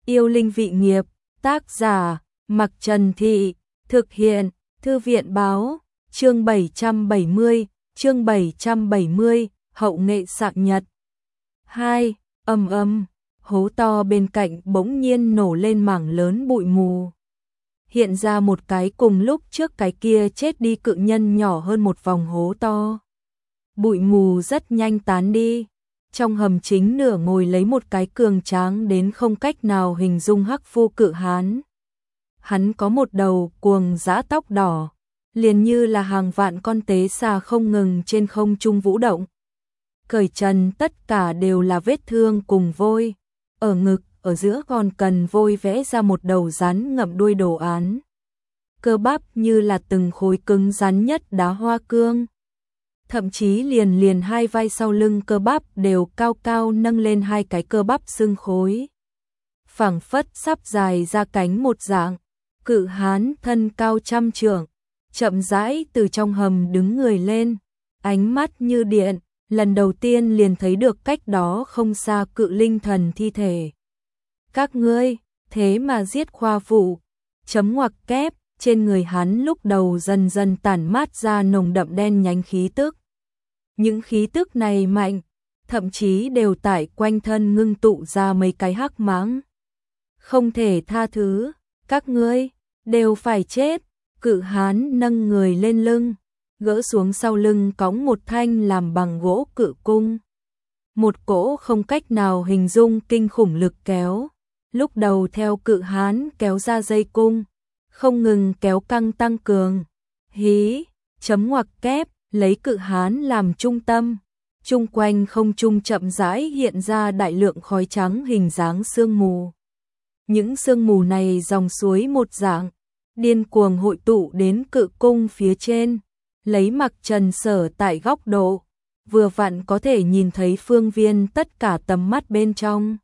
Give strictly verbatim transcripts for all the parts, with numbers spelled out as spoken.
Yêu linh vị nghiệp, tác giả, Mặc Trần Thị, thực hiện, Thư viện báo, chương bảy trăm bảy mươi, chương bảy trăm bảy mươi, hậu nghệ xạ nhật. hai. Ầm ầm, hố to bên cạnh bỗng nhiên nổ lên mảng lớn bụi mù. Hiện ra một cái cùng lúc trước cái kia chết đi cự nhân nhỏ hơn một vòng hố to. Bụi mù rất nhanh tán đi. Trong hầm chính nửa ngồi lấy một cái cường tráng đến không cách nào hình dung hắc phu cự hán. Hắn có một đầu cuồng dã tóc đỏ, liền như là hàng vạn con tế xà không ngừng trên không trung vũ động. Cởi trần tất cả đều là vết thương cùng vôi, ở ngực, ở giữa còn cần vôi vẽ ra một đầu rắn ngậm đuôi đồ án. Cơ bắp như là từng khối cứng rắn nhất đá hoa cương. Thậm chí liền liền hai vai sau lưng cơ bắp đều cao cao nâng lên hai cái cơ bắp xương khối. Phảng phất sắp dài ra cánh một dạng, cự hán thân cao trăm trượng, chậm rãi từ trong hầm đứng người lên, ánh mắt như điện, lần đầu tiên liền thấy được cách đó không xa cự linh thần thi thể. Các ngươi, thế mà giết khoa vụ, chấm ngoặc kép, trên người hắn lúc đầu dần dần tản mát ra nồng đậm đen nhánh khí tức. Những khí tức này mạnh, thậm chí đều tải quanh thân ngưng tụ ra mấy cái hắc mãng. Không thể tha thứ, các ngươi đều phải chết. Cự hán nâng người lên lưng, gỡ xuống sau lưng cõng một thanh làm bằng gỗ cự cung. Một cỗ không cách nào hình dung kinh khủng lực kéo, lúc đầu theo cự hán kéo ra dây cung, không ngừng kéo căng tăng cường. Hí, chấm ngoặc kép, lấy cự hán làm trung tâm, chung quanh không trung chậm rãi hiện ra đại lượng khói trắng hình dáng sương mù. Những sương mù này dòng suối một dạng, điên cuồng hội tụ đến cự cung phía trên, lấy Mặc Trần sở tại góc độ, vừa vặn có thể nhìn thấy phương viên tất cả tầm mắt bên trong.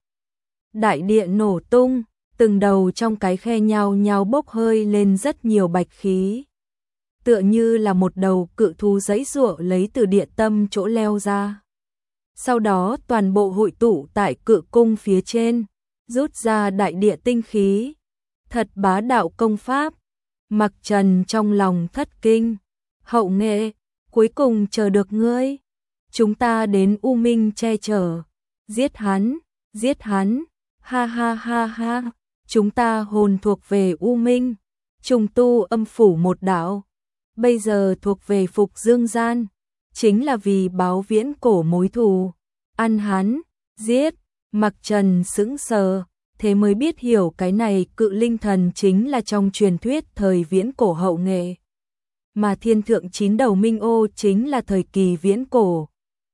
Đại địa nổ tung, từng đầu trong cái khe nhao nhao bốc hơi lên rất nhiều bạch khí. Tựa như là một đầu cự thú giãy giụa lấy từ địa tâm chỗ leo ra. Sau đó toàn bộ hội tụ tại cự cung phía trên, rút ra đại địa tinh khí. Thật bá đạo công pháp. Mặc Trần trong lòng thất kinh. Hậu nghệ, cuối cùng chờ được ngươi. Chúng ta đến U Minh che chở. Giết hắn, giết hắn, ha ha ha ha. Chúng ta hồn thuộc về U Minh, trùng tu âm phủ một đạo. Bây giờ thuộc về Phục Dương Gian, chính là vì báo viễn cổ mối thù. Ăn hắn, giết. Mặc Trần sững sờ, thế mới biết hiểu cái này cự linh thần chính là trong truyền thuyết thời viễn cổ hậu nghệ. Mà thiên thượng chín đầu minh ô chính là thời kỳ viễn cổ.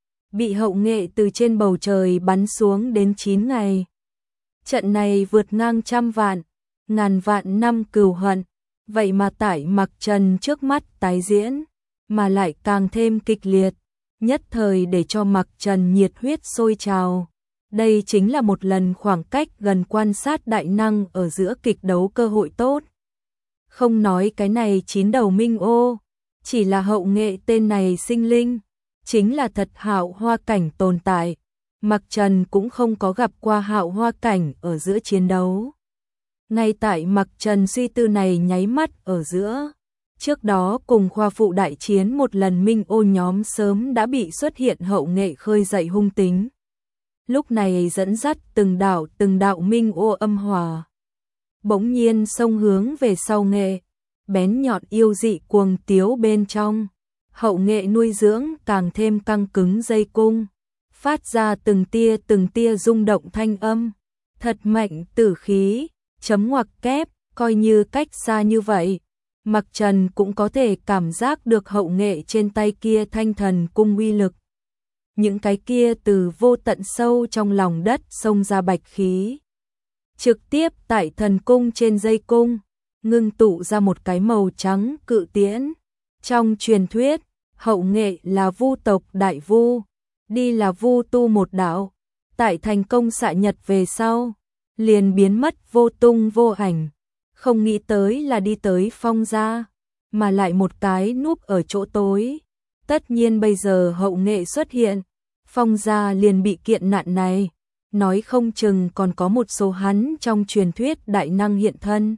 Bị hậu nghệ từ trên bầu trời bắn xuống đến chín ngày. Trận này vượt ngang trăm vạn, ngàn vạn năm cừu hận. Vậy mà tại Mặc Trần trước mắt tái diễn, mà lại càng thêm kịch liệt, nhất thời để cho Mặc Trần nhiệt huyết sôi trào. Đây chính là một lần khoảng cách gần quan sát đại năng ở giữa kịch đấu cơ hội tốt. Không nói cái này chín đầu minh ô, chỉ là hậu nghệ tên này sinh linh, chính là thật hạo hoa cảnh tồn tại. Mặc Trần cũng không có gặp qua hạo hoa cảnh ở giữa chiến đấu. Ngay tại Mặc Trần suy tư này nháy mắt ở giữa, trước đó cùng khoa phụ đại chiến một lần minh ô nhóm sớm đã bị xuất hiện hậu nghệ khơi dậy hung tính. Lúc này dẫn dắt từng đạo từng đạo minh ô âm hòa. Bỗng nhiên xông hướng về sau nghệ, bén nhọn yêu dị cuồng tiếu bên trong. Hậu nghệ nuôi dưỡng càng thêm căng cứng dây cung, phát ra từng tia từng tia rung động thanh âm. Thật mạnh tử khí. Chấm ngoặc kép, coi như cách xa như vậy, Mặc Trần cũng có thể cảm giác được hậu nghệ trên tay kia thanh thần cung uy lực. Những cái kia từ vô tận sâu trong lòng đất xông ra bạch khí. Trực tiếp tại thần cung trên dây cung, ngưng tụ ra một cái màu trắng cự tiễn. Trong truyền thuyết, hậu nghệ là vu tộc đại vu, đi là vu tu một đạo, tại thành công xạ nhật về sau liền biến mất vô tung vô ảnh, không nghĩ tới là đi tới Phong gia, mà lại một cái núp ở chỗ tối. Tất nhiên bây giờ hậu nghệ xuất hiện, Phong gia liền bị kiện nạn này. nói không chừng còn có một số hắn trong truyền thuyết đại năng hiện thân.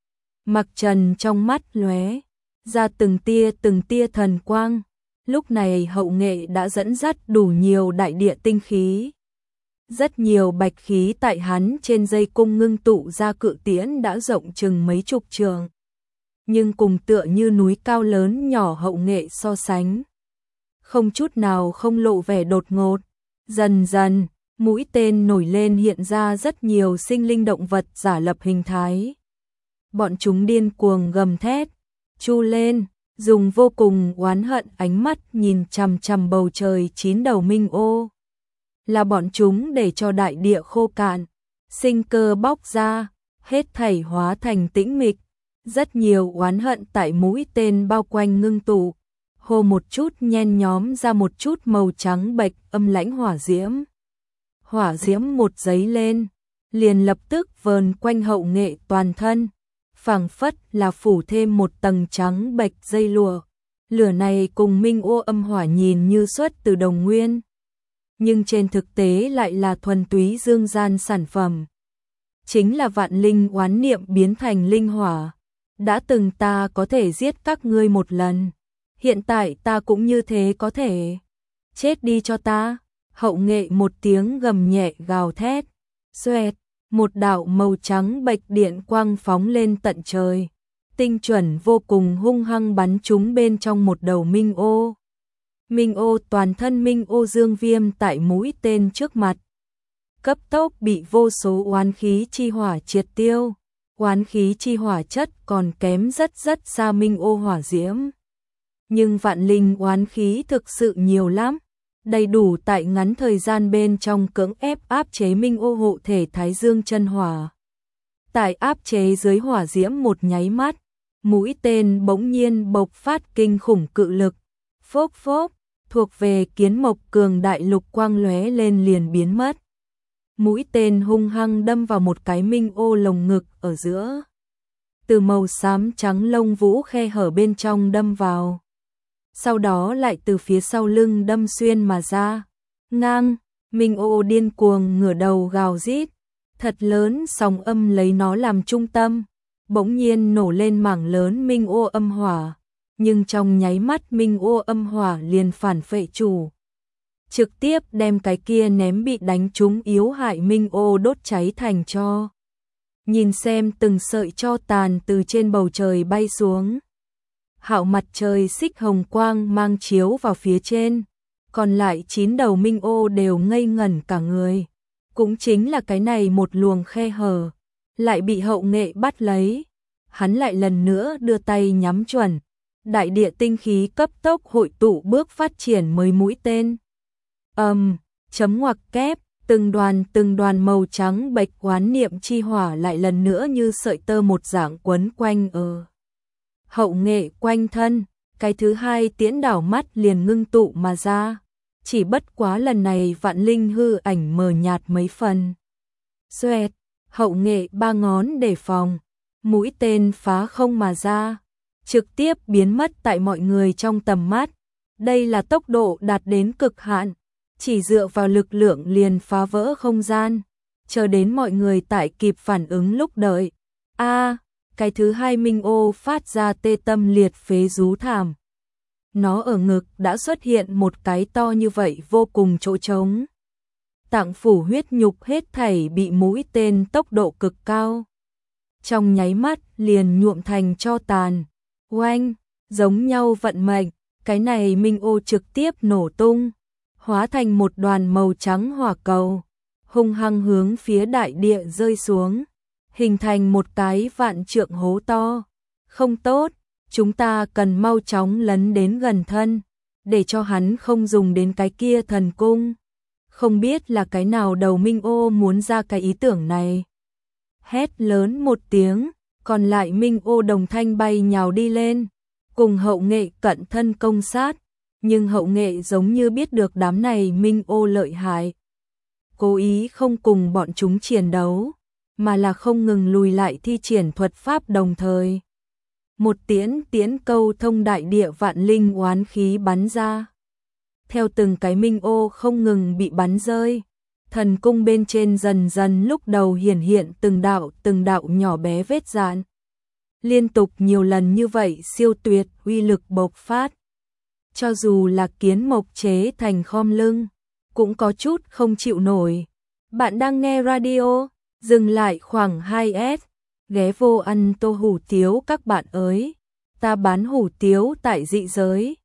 Mặc Trần trong mắt lóe ra từng tia từng tia thần quang, lúc này Hậu Nghệ đã dẫn dắt đủ nhiều đại địa tinh khí. Rất nhiều bạch khí tại hắn trên dây cung ngưng tụ ra cự tiễn đã rộng chừng mấy chục trường. Nhưng cùng tựa như núi cao lớn nhỏ Hậu Nghệ so sánh, không chút nào không lộ vẻ đột ngột. Dần dần, mũi tên nổi lên hiện ra rất nhiều sinh linh động vật giả lập hình thái. Bọn chúng điên cuồng gầm thét, chu lên, dùng vô cùng oán hận ánh mắt nhìn chằm chằm bầu trời chín đầu minh ô. Là bọn chúng để cho đại địa khô cạn, sinh cơ bóc ra, hết thảy hóa thành tĩnh mịch. Rất nhiều oán hận tại mũi tên bao quanh ngưng tụ, hô một chút nhen nhóm ra một chút màu trắng bệch âm lãnh hỏa diễm. Hỏa diễm một giấy lên, liền lập tức vờn quanh Hậu Nghệ toàn thân, phảng phất là phủ thêm một tầng trắng bệch dây lụa. Lửa này cùng minh ô âm hỏa nhìn như xuất từ đồng nguyên, nhưng trên thực tế lại là thuần túy dương gian sản phẩm. Chính là vạn linh oán niệm biến thành linh hỏa. Đã từng ta có thể giết các ngươi một lần, hiện tại ta cũng như thế có thể. Chết đi cho ta. Hậu Nghệ một tiếng gầm nhẹ gào thét, xoẹt, một đạo màu trắng bạch điện quang phóng lên tận trời, tinh chuẩn vô cùng hung hăng bắn trúng bên trong một đầu minh ô. Minh ô toàn thân minh ô dương viêm tại mũi tên trước mặt, cấp tốc bị vô số oán khí chi hỏa triệt tiêu. Oán khí chi hỏa chất còn kém rất rất xa minh ô hỏa diễm. Nhưng vạn linh oán khí thực sự nhiều lắm, đầy đủ tại ngắn thời gian bên trong cưỡng ép áp chế minh ô hộ thể Thái Dương chân hỏa. Tại áp chế dưới hỏa diễm một nháy mắt, mũi tên bỗng nhiên bộc phát kinh khủng cự lực. Phốc phốc, thuộc về kiến mộc cường đại lục quang lóe lên liền biến mất. Mũi tên hung hăng đâm vào một cái minh ô lồng ngực ở giữa. Từ màu xám trắng lông vũ khe hở bên trong đâm vào. Sau đó lại từ phía sau lưng đâm xuyên mà ra. Ngang, minh ô điên cuồng ngửa đầu gào rít. Thật lớn sóng âm lấy nó làm trung tâm. Bỗng nhiên nổ lên mảng lớn minh ô âm hỏa. Nhưng trong nháy mắt minh ô âm hỏa liền phản phệ chủ. Trực tiếp đem cái kia ném bị đánh trúng yếu hại minh ô đốt cháy thành tro. Nhìn xem từng sợi tro tàn từ trên bầu trời bay xuống. Hạo mặt trời xích hồng quang mang chiếu vào phía trên, còn lại chín đầu minh ô đều ngây ngẩn cả người. Cũng chính là cái này một luồng khe hở, lại bị Hậu Nghệ bắt lấy. Hắn lại lần nữa đưa tay nhắm chuẩn, đại địa tinh khí cấp tốc hội tụ bước phát triển mới mũi tên. Ầm, um, chấm ngoặc kép, từng đoàn từng đoàn màu trắng bạch oán niệm chi hỏa lại lần nữa như sợi tơ một dạng quấn quanh ở Hậu Nghệ quanh thân. Cái thứ hai tiễn đảo mắt liền ngưng tụ mà ra, chỉ bất quá lần này vạn linh hư ảnh mờ nhạt mấy phần. Xoẹt, Hậu Nghệ ba ngón đề phòng, mũi tên phá không mà ra, trực tiếp biến mất tại mọi người trong tầm mắt. Đây là tốc độ đạt đến cực hạn, chỉ dựa vào lực lượng liền phá vỡ không gian, chờ đến mọi người tại kịp phản ứng lúc đợi. A, à, cái thứ hai minh ô phát ra tê tâm liệt phế rú thảm. Nó ở ngực đã xuất hiện một cái to như vậy vô cùng chỗ trống. Tạng phủ huyết nhục hết thảy bị mũi tên tốc độ cực cao, trong nháy mắt liền nhuộm thành tro tàn. Oanh, giống nhau vận mệnh, cái này minh ô trực tiếp nổ tung, hóa thành một đoàn màu trắng hỏa cầu, hung hăng hướng phía đại địa rơi xuống, hình thành một cái vạn trượng hố to. Không tốt, chúng ta cần mau chóng lấn đến gần thân, để cho hắn không dùng đến cái kia thần cung. Không biết là cái nào đầu minh ô muốn ra cái ý tưởng này. Hét lớn một tiếng, còn lại minh ô đồng thanh bay nhào đi lên, cùng Hậu Nghệ cận thân công sát. Nhưng Hậu Nghệ giống như biết được đám này minh ô lợi hại, cố ý không cùng bọn chúng chiến đấu, mà là không ngừng lùi lại thi triển thuật pháp đồng thời. Một tiễn tiễn câu thông đại địa vạn linh oán khí bắn ra. Theo từng cái minh ô không ngừng bị bắn rơi, Thần cung bên trên dần dần lúc đầu hiển hiện từng đạo từng đạo nhỏ bé vết dạn. Liên tục nhiều lần như vậy siêu tuyệt uy lực bộc phát. Cho dù là kiến mộc chế thành khom lưng, cũng có chút không chịu nổi. Bạn đang nghe radio, dừng lại khoảng hai S, ghé vô ăn tô hủ tiếu các bạn ơi. Ta bán hủ tiếu tại dị giới.